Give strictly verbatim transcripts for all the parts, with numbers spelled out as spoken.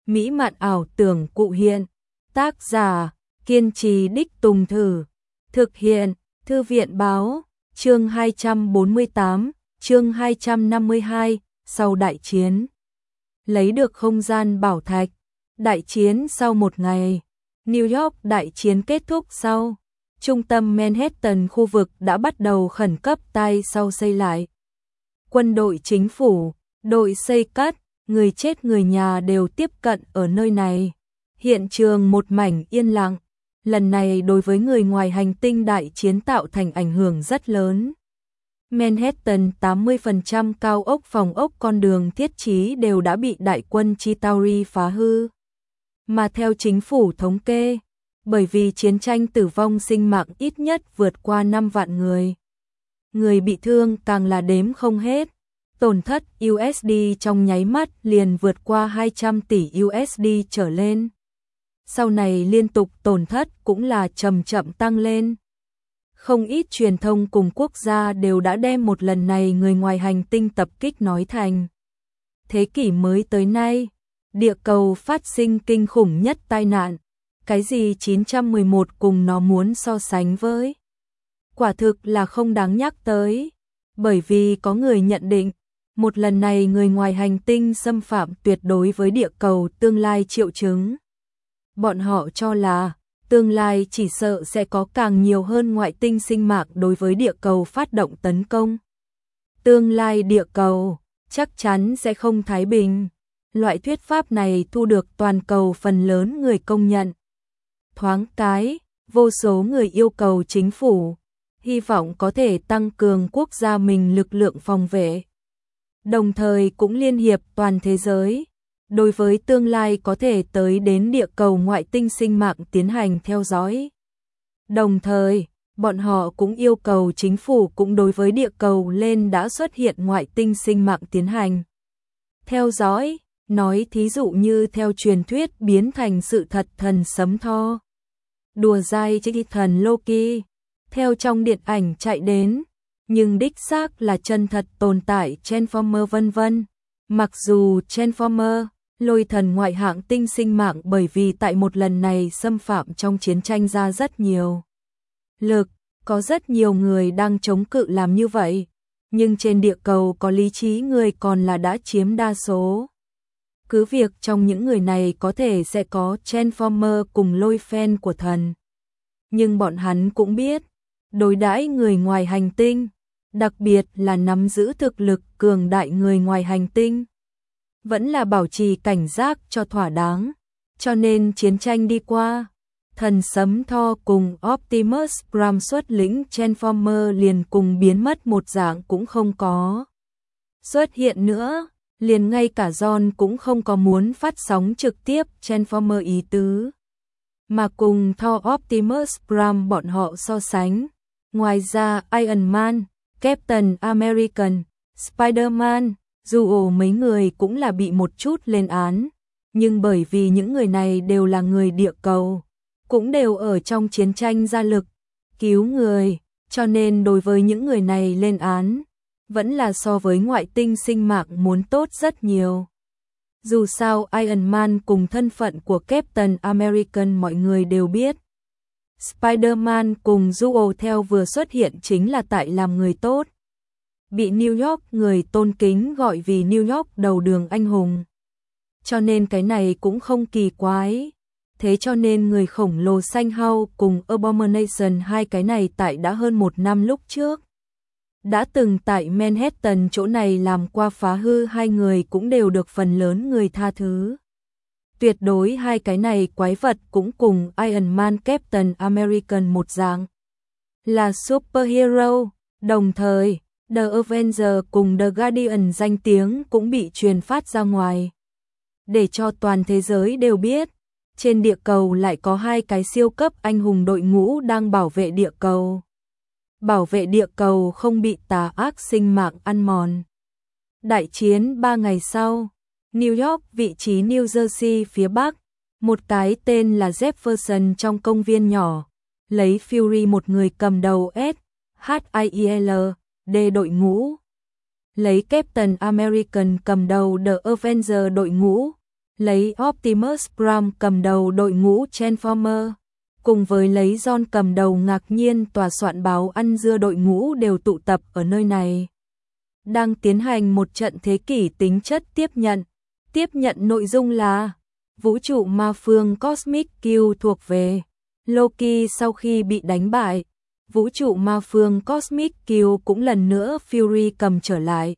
mỹ mạn ảo tưởng cụ hiện. Tác giả, kiên trì đích tùng thử. Thực hiện, Thư viện báo, chương hai trăm bốn mươi tám, chương hai trăm năm mươi hai, sau đại chiến. Lấy được không gian bảo thạch. Đại chiến sau một ngày. New York đại chiến kết thúc sau. Trung tâm Manhattan khu vực đã bắt đầu khẩn cấp tay sau xây lại. Quân đội chính phủ, đội xây cất, người chết người nhà đều tiếp cận ở nơi này. Hiện trường một mảnh yên lặng. Lần này đối với người ngoài hành tinh đại chiến tạo thành ảnh hưởng rất lớn. Manhattan tám mươi phần trăm cao ốc phòng ốc con đường thiết trí đều đã bị đại quân Chitauri phá hư. Mà theo chính phủ thống kê, bởi vì chiến tranh tử vong sinh mạng ít nhất vượt qua năm vạn người. Người bị thương càng là đếm không hết. Tổn thất u ét đê trong nháy mắt liền vượt qua hai trăm tỷ u ét đê trở lên. Sau này liên tục tổn thất cũng là chậm chậm tăng lên. Không ít truyền thông cùng quốc gia đều đã đem một lần này người ngoài hành tinh tập kích nói thành thế kỷ mới tới nay, địa cầu phát sinh kinh khủng nhất tai nạn. Cái gì chín trăm mười một cùng nó muốn so sánh với? Quả thực là không đáng nhắc tới. Bởi vì có người nhận định, một lần này người ngoài hành tinh xâm phạm tuyệt đối với địa cầu tương lai triệu chứng. Bọn họ cho là, tương lai chỉ sợ sẽ có càng nhiều hơn ngoại tinh sinh mạng đối với địa cầu phát động tấn công. Tương lai địa cầu chắc chắn sẽ không thái bình. Loại thuyết pháp này thu được toàn cầu phần lớn người công nhận. Thoáng cái, vô số người yêu cầu chính phủ, hy vọng có thể tăng cường quốc gia mình lực lượng phòng vệ. Đồng thời cũng liên hiệp toàn thế giới, đối với tương lai có thể tới đến địa cầu ngoại tinh sinh mạng tiến hành theo dõi. Đồng thời, bọn họ cũng yêu cầu chính phủ cũng đối với địa cầu lên đã xuất hiện ngoại tinh sinh mạng tiến hành theo dõi, nói thí dụ như theo truyền thuyết biến thành sự thật thần sấm Thor, đùa dai chứ thần Loki, theo trong điện ảnh chạy đến, nhưng đích xác là chân thật tồn tại Transformer vân vân. Mặc dù Transformer, lôi thần ngoại hạng tinh sinh mạng bởi vì tại một lần này xâm phạm trong chiến tranh ra rất nhiều lực, có rất nhiều người đang chống cự làm như vậy, nhưng trên địa cầu có lý trí người còn là đã chiếm đa số. Cứ việc trong những người này có thể sẽ có Transformer cùng lôi fan của thần. Nhưng bọn hắn cũng biết, đối đãi người ngoài hành tinh, đặc biệt là nắm giữ thực lực cường đại người ngoài hành tinh, vẫn là bảo trì cảnh giác cho thỏa đáng. Cho nên chiến tranh đi qua, thần sấm Thor cùng Optimus Prime xuất lĩnh Transformer liền cùng biến mất một dạng cũng không có xuất hiện nữa. Liền ngay cả John cũng không có muốn phát sóng trực tiếp Transformer ý tứ. Mà cùng Thor Optimus Prime bọn họ so sánh. Ngoài ra Iron Man, Captain American, Spider-Man, dù ổ mấy người cũng là bị một chút lên án. Nhưng bởi vì những người này đều là người địa cầu, cũng đều ở trong chiến tranh ra lực, cứu người, cho nên đối với những người này lên án, vẫn là so với ngoại tinh sinh mạng muốn tốt rất nhiều. Dù sao Iron Man cùng thân phận của Captain American mọi người đều biết. Spider-Man cùng Duo theo vừa xuất hiện chính là tại làm người tốt. Bị New York người tôn kính gọi vì New York đầu đường anh hùng. Cho nên cái này cũng không kỳ quái. Thế cho nên người khổng lồ xanh hao cùng Abomination hai cái này tại đã hơn một năm lúc trước. Đã từng tại Manhattan chỗ này làm qua phá hư hai người cũng đều được phần lớn người tha thứ. Tuyệt đối hai cái này quái vật cũng cùng Iron Man Captain American một dạng. Là superhero, đồng thời, The Avengers cùng The Guardian danh tiếng cũng bị truyền phát ra ngoài. Để cho toàn thế giới đều biết, trên địa cầu lại có hai cái siêu cấp anh hùng đội ngũ đang bảo vệ địa cầu. Bảo vệ địa cầu không bị tà ác sinh mạng ăn mòn. Đại chiến ba ngày sau, New York vị trí New Jersey phía Bắc, một cái tên là Jefferson trong công viên nhỏ, lấy Fury một người cầm đầu S, H I E L, D đội ngũ. Lấy Captain American cầm đầu The Avengers đội ngũ, lấy Optimus Prime cầm đầu đội ngũ Transformer, cùng với lấy John cầm đầu ngạc nhiên tòa soạn báo ăn dưa đội ngũ đều tụ tập ở nơi này. Đang tiến hành một trận thế kỷ tính chất tiếp nhận. Tiếp nhận nội dung là vũ trụ ma phương Cosmic Q thuộc về Loki sau khi bị đánh bại. Vũ trụ ma phương Cosmic Q cũng lần nữa Fury cầm trở lại.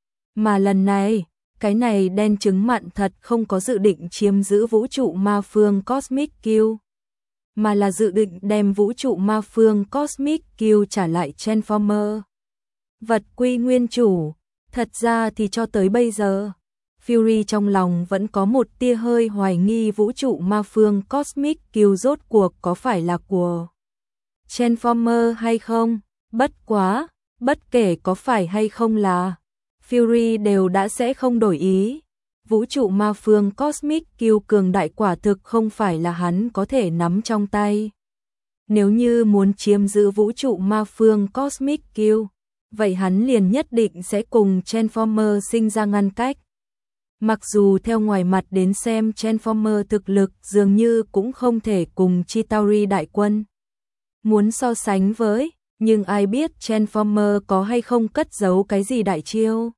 Mà lần này, cái này đen trứng mặn thật không có dự định chiếm giữ vũ trụ ma phương Cosmic Q, mà là dự định đem vũ trụ ma phương Cosmic Q trả lại Transformer. Vật quy nguyên chủ, thật ra thì cho tới bây giờ, Fury trong lòng vẫn có một tia hơi hoài nghi vũ trụ ma phương Cosmic Q rốt cuộc có phải là của Transformer hay không. Bất quá, bất kể có phải hay không là, Fury đều đã sẽ không đổi ý. Vũ trụ ma phương Cosmic Q cường đại quả thực không phải là hắn có thể nắm trong tay. Nếu như muốn chiếm giữ vũ trụ ma phương Cosmic Q, vậy hắn liền nhất định sẽ cùng Transformer sinh ra ngăn cách. Mặc dù theo ngoài mặt đến xem Transformer thực lực dường như cũng không thể cùng Chitauri đại quân muốn so sánh với, nhưng ai biết Transformer có hay không cất giấu cái gì đại chiêu.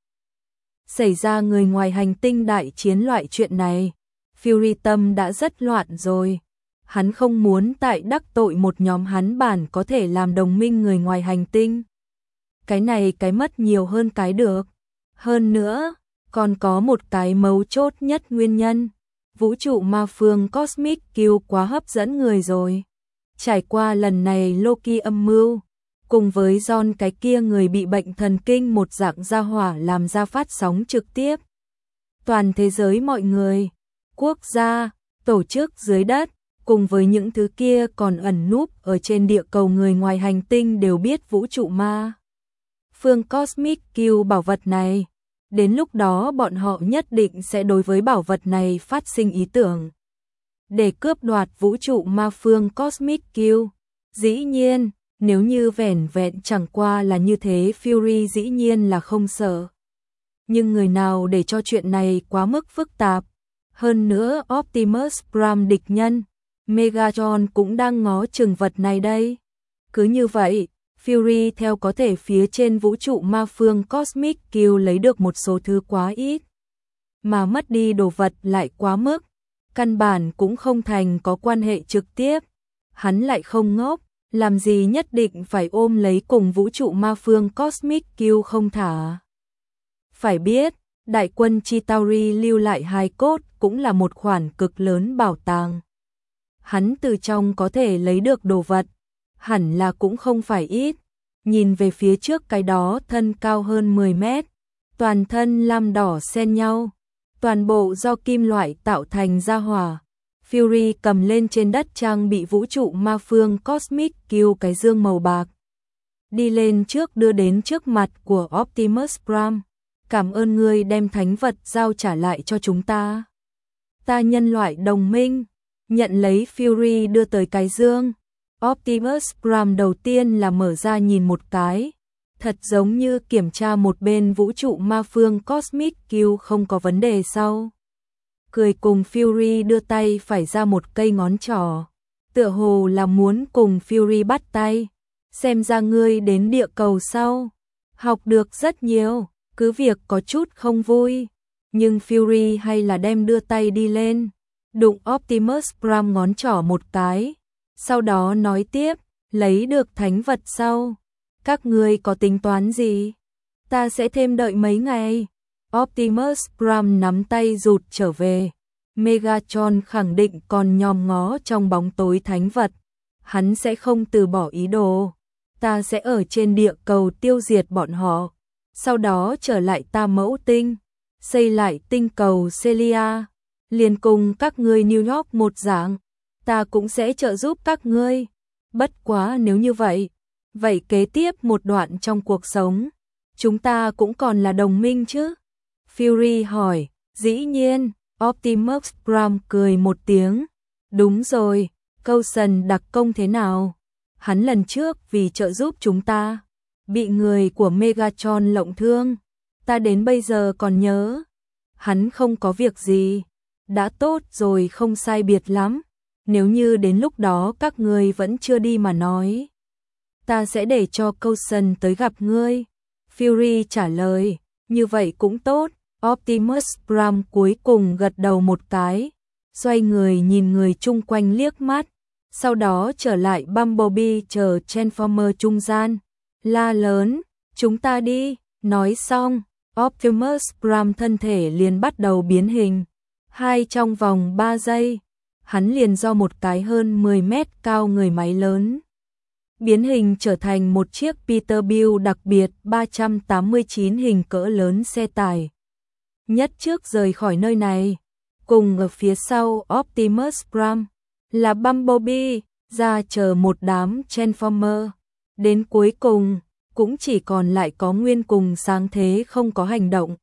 Xảy ra người ngoài hành tinh đại chiến loại chuyện này, Fury tâm đã rất loạn rồi. Hắn không muốn tại đắc tội một nhóm hắn bản có thể làm đồng minh người ngoài hành tinh. Cái này cái mất nhiều hơn cái được. Hơn nữa, còn có một cái mấu chốt nhất nguyên nhân. Vũ trụ ma phương Cosmic Q quá hấp dẫn người rồi. Trải qua lần này Loki âm mưu, cùng với John cái kia người bị bệnh thần kinh một dạng gia hỏa làm ra phát sóng trực tiếp. Toàn thế giới mọi người, quốc gia, tổ chức dưới đất, cùng với những thứ kia còn ẩn núp ở trên địa cầu người ngoài hành tinh đều biết vũ trụ ma phương Cosmic Q bảo vật này. Đến lúc đó bọn họ nhất định sẽ đối với bảo vật này phát sinh ý tưởng để cướp đoạt vũ trụ ma phương Cosmic Q. Dĩ nhiên, nếu như vẻn vẹn chẳng qua là như thế, Fury dĩ nhiên là không sợ. Nhưng người nào để cho chuyện này quá mức phức tạp. Hơn nữa Optimus Prime địch nhân, Megatron cũng đang ngó chừng vật này đây. Cứ như vậy, Fury theo có thể phía trên vũ trụ ma phương Cosmic Q lấy được một số thứ quá ít, mà mất đi đồ vật lại quá mức, căn bản cũng không thành có quan hệ trực tiếp. Hắn lại không ngốc, làm gì nhất định phải ôm lấy cùng vũ trụ ma phương Cosmic Q không thả. Phải biết, đại quân Chitauri lưu lại hài cốt cũng là một khoản cực lớn bảo tàng. Hắn từ trong có thể lấy được đồ vật, hẳn là cũng không phải ít. Nhìn về phía trước cái đó thân cao hơn mười mét, toàn thân lam đỏ xen nhau, toàn bộ do kim loại tạo thành gia hỏa. Fury cầm lên trên đất trang bị vũ trụ ma phương Cosmic Q cái dương màu bạc. Đi lên trước đưa đến trước mặt của Optimus Prime. Cảm ơn ngươi đem thánh vật giao trả lại cho chúng ta. Ta nhân loại đồng minh. Nhận lấy Fury đưa tới cái dương. Optimus Prime đầu tiên là mở ra nhìn một cái. Thật giống như kiểm tra một bên vũ trụ ma phương Cosmic Q không có vấn đề sau. Cười cùng Fury đưa tay phải ra một cây ngón trỏ. Tựa hồ là muốn cùng Fury bắt tay. Xem ra ngươi đến địa cầu sau. Học được rất nhiều, cứ việc có chút không vui. Nhưng Fury hay là đem đưa tay đi lên. Đụng Optimus Prime ngón trỏ một cái. Sau đó nói tiếp, lấy được thánh vật sau. Các ngươi có tính toán gì? Ta sẽ thêm đợi mấy ngày. Optimus Prime nắm tay rụt trở về. Megatron khẳng định còn nhòm ngó trong bóng tối thánh vật. Hắn sẽ không từ bỏ ý đồ. Ta sẽ ở trên địa cầu tiêu diệt bọn họ. Sau đó trở lại ta mẫu tinh. Xây lại tinh cầu Celia. Liền cùng các ngươi New York một dạng. Ta cũng sẽ trợ giúp các ngươi. Bất quá nếu như vậy. Vậy kế tiếp một đoạn trong cuộc sống. Chúng ta cũng còn là đồng minh chứ? Fury hỏi. Dĩ nhiên. Optimus Prime cười một tiếng. Đúng rồi. Coulson đặc công thế nào? Hắn lần trước vì trợ giúp chúng ta. Bị người của Megatron lộng thương. Ta đến bây giờ còn nhớ. Hắn không có việc gì. đã tốt rồi, không sai biệt lắm. Nếu như đến lúc đó các ngươi vẫn chưa đi mà nói, ta sẽ để cho Coulson tới gặp ngươi. Fury trả lời, như vậy cũng tốt. Optimus Prime cuối cùng gật đầu một cái, xoay người nhìn người chung quanh liếc mắt, sau đó trở lại Bumblebee chờ Transformer trung gian, la lớn, chúng ta đi. Nói xong, Optimus Prime thân thể liền bắt đầu biến hình. Hai trong vòng ba giây, hắn liền do một cái hơn mười mét cao người máy lớn biến hình trở thành một chiếc Peterbilt đặc biệt ba trăm tám mươi chín hình cỡ lớn xe tải. Nhất trước rời khỏi nơi này, cùng ở phía sau Optimus Prime là Bumblebee, ra chờ một đám Transformer. Đến cuối cùng, cũng chỉ còn lại có Nguyên cùng Sáng Thế không có hành động.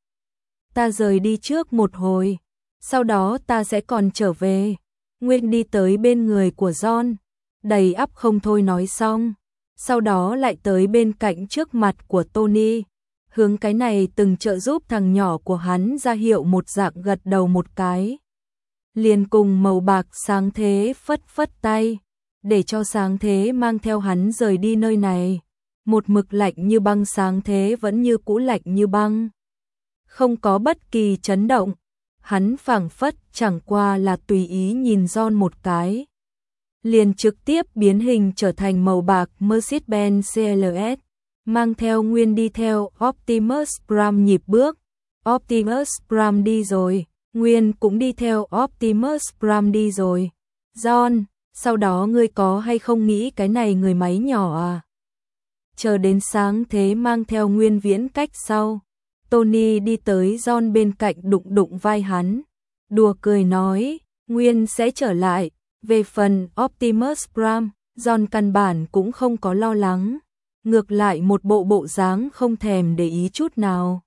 Ta rời đi trước một hồi, sau đó ta sẽ còn trở về. Nguyên đi tới bên người của John, đầy ắp không thôi nói xong, sau đó lại tới bên cạnh trước mặt của Tony, hướng cái này từng trợ giúp thằng nhỏ của hắn ra hiệu một dạng gật đầu một cái. Liền cùng màu bạc Sáng Thế phất phất tay, để cho Sáng Thế mang theo hắn rời đi nơi này. Một mực lạnh như băng Sáng Thế vẫn như cũ lạnh như băng, không có bất kỳ chấn động. Hắn phảng phất chẳng qua là tùy ý nhìn John một cái, liền trực tiếp biến hình trở thành màu bạc Mercedes-Benz xê lờ ét, mang theo Nguyên đi theo Optimus Prime nhịp bước. Optimus Prime đi rồi, Nguyên cũng đi theo Optimus Prime đi rồi. John, sau đó ngươi có hay không nghĩ cái này người máy nhỏ à? Chờ đến Sáng Thế mang theo Nguyên viễn cách sau, Tony đi tới John bên cạnh đụng đụng vai hắn, đùa cười nói, Nguyên sẽ trở lại. Về phần Optimus Prime, John căn bản cũng không có lo lắng, ngược lại một bộ bộ dáng không thèm để ý chút nào.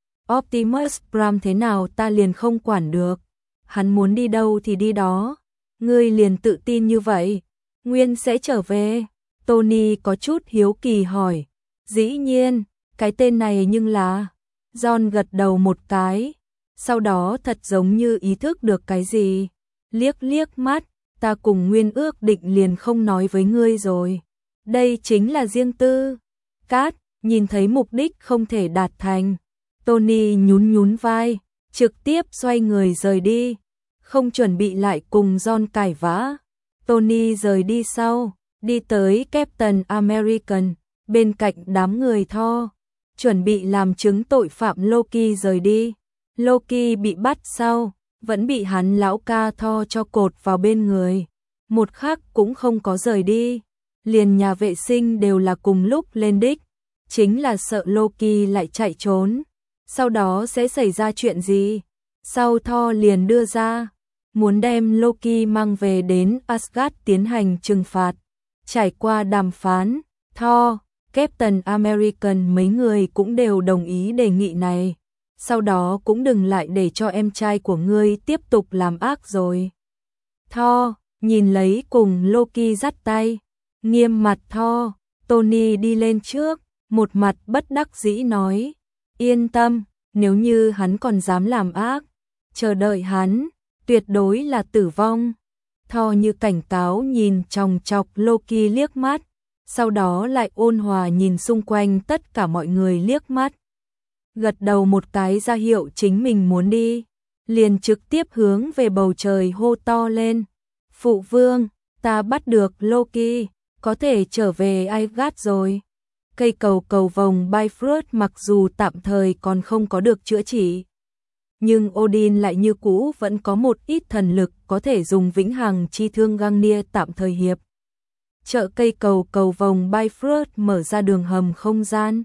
Optimus Prime thế nào ta liền không quản được, hắn muốn đi đâu thì đi đó, ngươi liền tự tin như vậy, Nguyên sẽ trở về. Tony có chút hiếu kỳ hỏi, dĩ nhiên, cái tên này nhưng là... John gật đầu một cái, sau đó thật giống như ý thức được cái gì, liếc liếc mắt, ta cùng Nguyên ước định liền không nói với ngươi rồi, đây chính là riêng tư. Cát, nhìn thấy mục đích không thể đạt thành, Tony nhún nhún vai, trực tiếp xoay người rời đi, không chuẩn bị lại cùng John cãi vã. Tony rời đi sau, đi tới Captain American, bên cạnh đám người Thor, chuẩn bị làm chứng tội phạm Loki rời đi. Loki bị bắt sau, vẫn bị hắn lão ca Thor cho cột vào bên người, một khắc cũng không có rời đi, liền nhà vệ sinh đều là cùng lúc lên đích, chính là sợ Loki lại chạy trốn, sau đó sẽ xảy ra chuyện gì. Sau Thor liền đưa ra, muốn đem Loki mang về đến Asgard tiến hành trừng phạt. Trải qua đàm phán, Thor, Captain American mấy người cũng đều đồng ý đề nghị này. Sau đó cũng đừng lại để cho em trai của ngươi tiếp tục làm ác rồi. Thor, nhìn lấy cùng Loki dắt tay, nghiêm mặt Thor, Tony đi lên trước, một mặt bất đắc dĩ nói, yên tâm, nếu như hắn còn dám làm ác, chờ đợi hắn, tuyệt đối là tử vong. Thor như cảnh cáo nhìn chòng chọc Loki liếc mắt, sau đó lại ôn hòa nhìn xung quanh tất cả mọi người liếc mắt. Gật đầu một cái ra hiệu chính mình muốn đi, liền trực tiếp hướng về bầu trời hô to lên. Phụ vương, ta bắt được Loki, có thể trở về Asgard rồi. Cây cầu cầu vồng Bifrost mặc dù tạm thời còn không có được chữa trị, nhưng Odin lại như cũ vẫn có một ít thần lực có thể dùng vĩnh hằng chi thương Gungnir tạm thời hiệp trợ cây cầu cầu vồng Bifrost mở ra đường hầm không gian.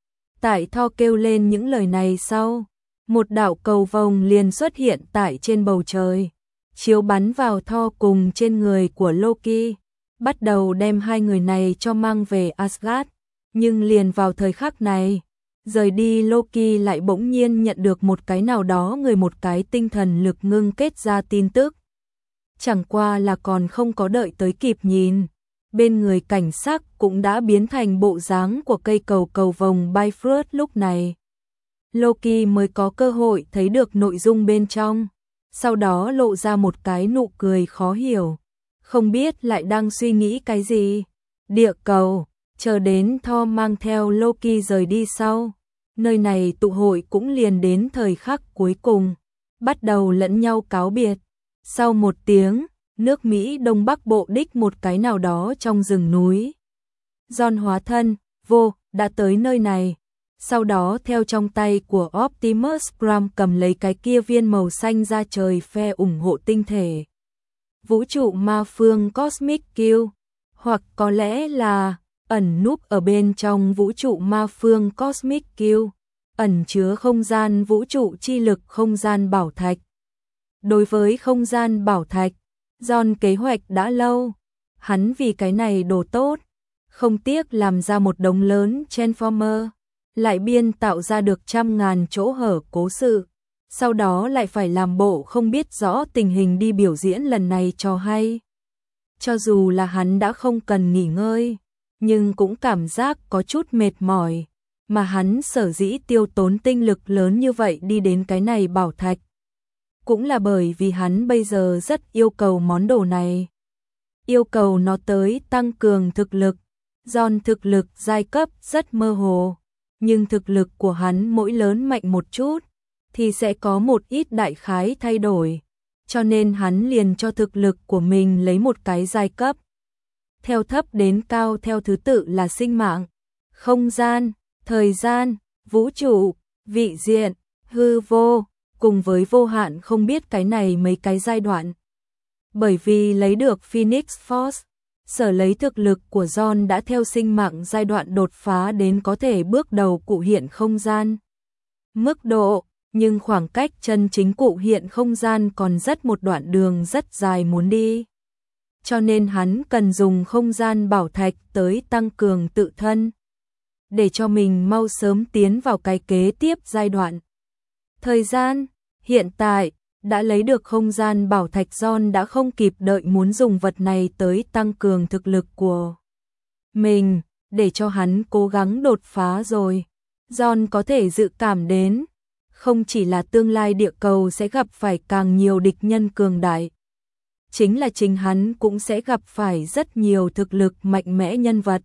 Tại Thor kêu lên những lời này sau, một đạo cầu vồng liền xuất hiện tại trên bầu trời, chiếu bắn vào Thor cùng trên người của Loki, bắt đầu đem hai người này cho mang về Asgard. Nhưng liền vào thời khắc này, rời đi Loki lại bỗng nhiên nhận được một cái nào đó người một cái tinh thần lực ngưng kết ra tin tức. Chẳng qua là còn không có đợi tới kịp nhìn, bên người cảnh sắc cũng đã biến thành bộ dáng của cây cầu cầu vồng Bifrost lúc này. Loki mới có cơ hội thấy được nội dung bên trong. sau đó lộ ra một cái nụ cười khó hiểu, không biết lại đang suy nghĩ cái gì. Địa cầu, chờ đến Thor mang theo Loki rời đi sau, nơi này tụ hội cũng liền đến thời khắc cuối cùng, bắt đầu lẫn nhau cáo biệt. Sau một tiếng, nước Mỹ Đông Bắc Bộ đích một cái nào đó trong rừng núi. John hóa thân, vô, đã tới nơi này. Sau đó theo trong tay của Optimus Prime cầm lấy cái kia viên màu xanh ra trời phe ủng hộ tinh thể. Vũ trụ ma phương Cosmic Kill, hoặc có lẽ là ẩn núp ở bên trong vũ trụ ma phương Cosmic Kill, ẩn chứa không gian vũ trụ chi lực không gian bảo thạch. Đối với không gian bảo thạch, John kế hoạch đã lâu, hắn vì cái này đồ tốt, không tiếc làm ra một đống lớn Transformer, lại biên tạo ra được trăm ngàn chỗ hở cố sự, sau đó lại phải làm bộ không biết rõ tình hình đi biểu diễn lần này cho hay. Cho dù là hắn đã không cần nghỉ ngơi, nhưng cũng cảm giác có chút mệt mỏi, mà hắn sở dĩ tiêu tốn tinh lực lớn như vậy đi đến cái này bảo thạch. Cũng là bởi vì hắn bây giờ rất yêu cầu món đồ này. Yêu cầu nó tới tăng cường thực lực. John thực lực giai cấp rất mơ hồ, nhưng thực lực của hắn mỗi lớn mạnh một chút, thì sẽ có một ít đại khái thay đổi. Cho nên hắn liền cho thực lực của mình lấy một cái giai cấp. Theo thấp đến cao theo thứ tự là sinh mạng, không gian, thời gian, vũ trụ, vị diện, hư vô, cùng với vô hạn không biết cái này mấy cái giai đoạn. Bởi vì lấy được Phoenix Force, sở lấy thực lực của John đã theo sinh mạng giai đoạn đột phá đến có thể bước đầu cụ hiện không gian. Mức độ, nhưng khoảng cách chân chính cụ hiện không gian còn rất một đoạn đường rất dài muốn đi. Cho nên hắn cần dùng không gian bảo thạch tới tăng cường tự thân, để cho mình mau sớm tiến vào cái kế tiếp giai đoạn. Thời gian, hiện tại, đã lấy được không gian bảo thạch John đã không kịp đợi muốn dùng vật này tới tăng cường thực lực của mình, để cho hắn cố gắng đột phá rồi. John có thể dự cảm đến, không chỉ là tương lai địa cầu sẽ gặp phải càng nhiều địch nhân cường đại, chính là chính hắn cũng sẽ gặp phải rất nhiều thực lực mạnh mẽ nhân vật.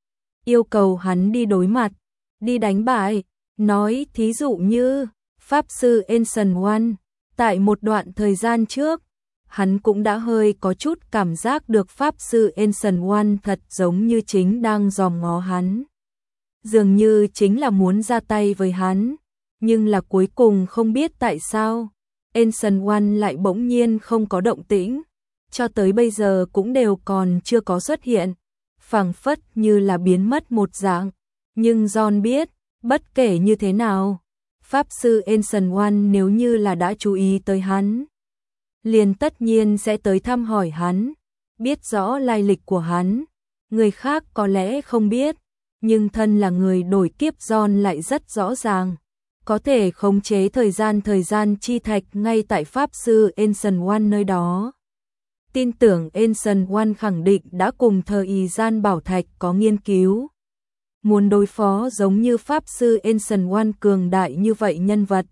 Yêu cầu hắn đi đối mặt, đi đánh bại, nói thí dụ như Pháp sư Ancient One. Tại một đoạn thời gian trước, hắn cũng đã hơi có chút cảm giác được Pháp sư Ancient One thật giống như chính đang dòm ngó hắn. Dường như chính là muốn ra tay với hắn, nhưng là cuối cùng không biết tại sao, Ancient One lại bỗng nhiên không có động tĩnh, cho tới bây giờ cũng đều còn chưa có xuất hiện, phảng phất như là biến mất một dạng. Nhưng John biết, bất kể như thế nào, Pháp sư Ancient One nếu như là đã chú ý tới hắn, liền tất nhiên sẽ tới thăm hỏi hắn, biết rõ lai lịch của hắn. Người khác có lẽ không biết, nhưng thân là người đổi kiếp John lại rất rõ ràng, có thể khống chế thời gian thời gian chi thạch ngay tại Pháp sư Ancient One nơi đó. Tin tưởng Ancient One khẳng định đã cùng thời gian bảo thạch có nghiên cứu. Muốn đối phó giống như Pháp sư Ancient One cường đại như vậy nhân vật,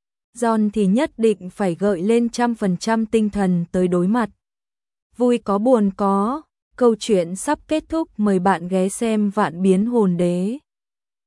John thì nhất định phải gợi lên trăm phần trăm tinh thần tới đối mặt. Vui có buồn có, câu chuyện sắp kết thúc, mời bạn ghé xem Vạn Biến Hồn Đế.